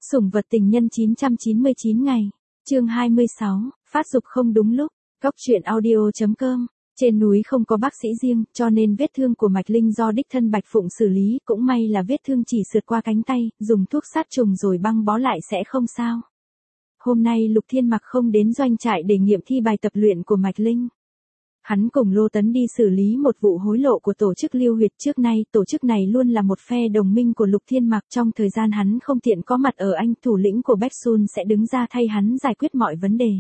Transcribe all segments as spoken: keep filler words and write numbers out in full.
Sủng vật tình nhân chín trăm chín mươi chín ngày. Chương hai mươi sáu, phát dục không đúng lúc. Góc truyện audio chấm com. Trên núi không có bác sĩ riêng, cho nên vết thương của Mạch Linh do đích thân Bạch Phụng xử lý, cũng may là vết thương chỉ sượt qua cánh tay, dùng thuốc sát trùng rồi băng bó lại sẽ không sao. Hôm nay Lục Thiên Mặc không đến doanh trại để nghiệm thi bài tập luyện của Mạch Linh. Hắn cùng Lô Tấn đi xử lý một vụ hối lộ của tổ chức Lưu Huyệt trước nay, tổ chức này luôn là một phe đồng minh của Lục Thiên Mặc, trong thời gian hắn không tiện có mặt ở Anh, thủ lĩnh của Bách Sun sẽ đứng ra thay hắn giải quyết mọi vấn đề.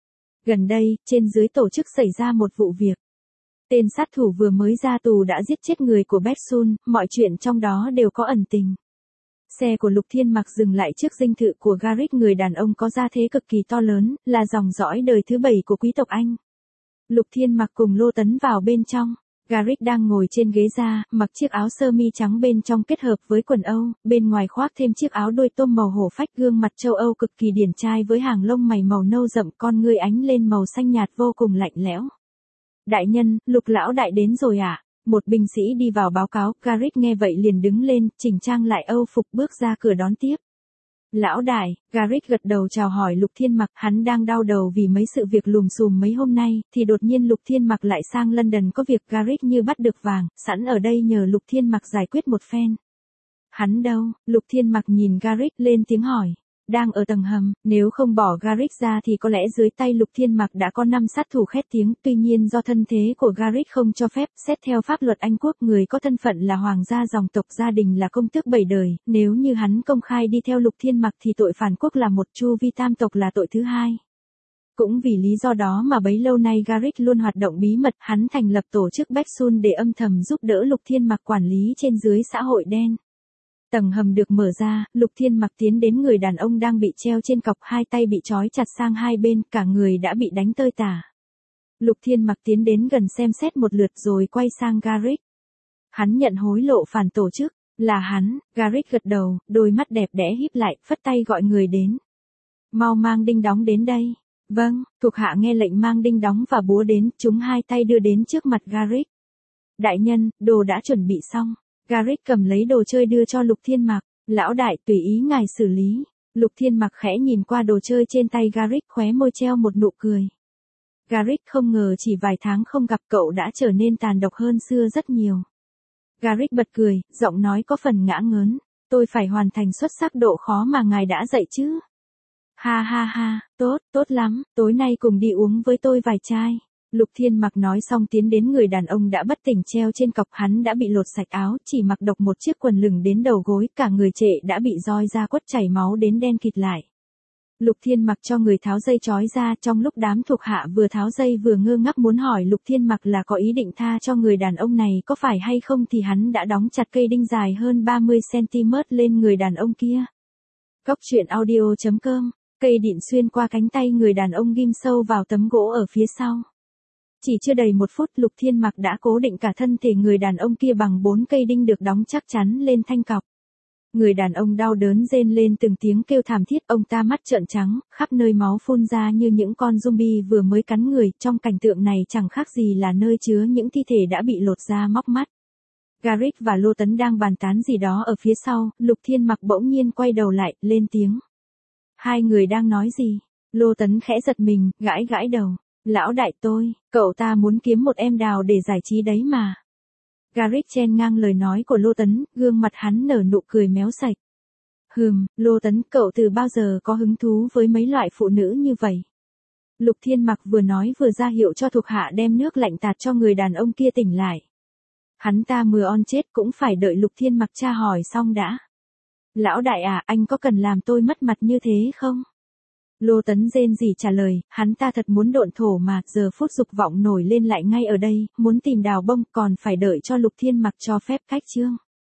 Gần đây, trên dưới tổ chức xảy ra một vụ việc. Tên sát thủ vừa mới ra tù đã giết chết người của Bách Sun, mọi chuyện trong đó đều có ẩn tình. Xe của Lục Thiên Mặc dừng lại trước dinh thự của Garrick, người đàn ông có gia thế cực kỳ to lớn, là dòng dõi đời thứ bảy của quý tộc Anh. Lục Thiên Mặc cùng Lô Tấn vào bên trong. Garrick đang ngồi trên ghế da, mặc chiếc áo sơ mi trắng bên trong kết hợp với quần Âu, bên ngoài khoác thêm chiếc áo đuôi tôm màu hổ phách, gương mặt châu Âu cực kỳ điển trai với hàng lông mày màu nâu rậm, con ngươi ánh lên màu xanh nhạt vô cùng lạnh lẽo. Đại nhân, Lục lão đại đến rồi ạ. À? Một binh sĩ đi vào báo cáo, Garrick nghe vậy liền đứng lên, chỉnh trang lại Âu phục bước ra cửa đón tiếp. Lão đại, Garrick gật đầu chào hỏi Lục Thiên Mặc, hắn đang đau đầu vì mấy sự việc lùm xùm mấy hôm nay, thì đột nhiên Lục Thiên Mặc lại sang London có việc, Garrick như bắt được vàng, sẵn ở đây nhờ Lục Thiên Mặc giải quyết một phen. Hắn đâu? Lục Thiên Mặc nhìn Garrick lên tiếng hỏi. Đang ở tầng hầm, nếu không bỏ Garrick ra thì có lẽ dưới tay Lục Thiên Mặc đã có năm sát thủ khét tiếng, tuy nhiên do thân thế của Garrick không cho phép, xét theo pháp luật Anh quốc, người có thân phận là hoàng gia dòng tộc, gia đình là công tước bảy đời, nếu như hắn công khai đi theo Lục Thiên Mặc thì tội phản quốc là một, chu vi tam tộc là tội thứ hai. Cũng vì lý do đó mà bấy lâu nay Garrick luôn hoạt động bí mật, hắn thành lập tổ chức Bách Sun để âm thầm giúp đỡ Lục Thiên Mặc quản lý trên dưới xã hội đen. Tầng hầm được mở ra, Lục Thiên Mặc tiến đến người đàn ông đang bị treo trên cọc, hai tay bị trói chặt sang hai bên, cả người đã bị đánh tơi tả. Lục Thiên Mặc tiến đến gần xem xét một lượt rồi quay sang Garrick. Hắn nhận hối lộ phản tổ chức, là hắn. Garrick gật đầu, đôi mắt đẹp đẽ híp lại, phất tay gọi người đến. Mau mang đinh đóng đến đây. Vâng, thuộc hạ nghe lệnh mang đinh đóng và búa đến, chúng hai tay đưa đến trước mặt Garrick. Đại nhân, đồ đã chuẩn bị xong. Garrick cầm lấy đồ chơi đưa cho Lục Thiên Mặc. Lão đại, tùy ý ngài xử lý. Lục Thiên Mặc khẽ nhìn qua đồ chơi trên tay Garrick, khóe môi treo một nụ cười. Garrick không ngờ chỉ vài tháng không gặp cậu đã trở nên tàn độc hơn xưa rất nhiều. Garrick bật cười, giọng nói có phần ngã ngớn. Tôi phải hoàn thành xuất sắc độ khó mà ngài đã dạy chứ. Ha ha ha, tốt, tốt lắm, tối nay cùng đi uống với tôi vài chai. Lục Thiên Mặc nói xong tiến đến người đàn ông đã bất tỉnh treo trên cọc, hắn đã bị lột sạch áo, chỉ mặc độc một chiếc quần lửng đến đầu gối, cả người trệ đã bị roi da quất chảy máu đến đen kịt lại. Lục Thiên Mặc cho người tháo dây trói ra, trong lúc đám thuộc hạ vừa tháo dây vừa ngơ ngác muốn hỏi Lục Thiên Mặc là có ý định tha cho người đàn ông này có phải hay không thì hắn đã đóng chặt cây đinh dài hơn ba mươi xăng-ti-mét lên người đàn ông kia. Góc truyện audio chấm com, cây điện xuyên qua cánh tay người đàn ông ghim sâu vào tấm gỗ ở phía sau. Chỉ chưa đầy một phút, Lục Thiên Mặc đã cố định cả thân thể người đàn ông kia bằng bốn cây đinh được đóng chắc chắn lên thanh cọc. Người đàn ông đau đớn rên lên từng tiếng kêu thảm thiết, ông ta mắt trợn trắng, khắp nơi máu phun ra như những con zombie vừa mới cắn người, trong cảnh tượng này chẳng khác gì là nơi chứa những thi thể đã bị lột da móc mắt. Garrick và Lô Tấn đang bàn tán gì đó ở phía sau, Lục Thiên Mặc bỗng nhiên quay đầu lại, lên tiếng. Hai người đang nói gì? Lô Tấn khẽ giật mình, gãi gãi đầu. Lão đại tôi, cậu ta muốn kiếm một em đào để giải trí đấy mà. Garrick chen ngang lời nói của Lô Tấn, gương mặt hắn nở nụ cười méo sạch. Hừm, Lô Tấn, cậu từ bao giờ có hứng thú với mấy loại phụ nữ như vậy? Lục Thiên Mặc vừa nói vừa ra hiệu cho thuộc hạ đem nước lạnh tạt cho người đàn ông kia tỉnh lại. Hắn ta mưa on chết cũng phải đợi Lục Thiên Mặc tra hỏi xong đã. Lão đại à, anh có cần làm tôi mất mặt như thế không? Lô Tấn rên rỉ trả lời, hắn ta thật muốn độn thổ mà, giờ phút dục vọng nổi lên lại ngay ở đây, muốn tìm đào bông còn phải đợi cho Lục Thiên Mặc cho phép khách chương.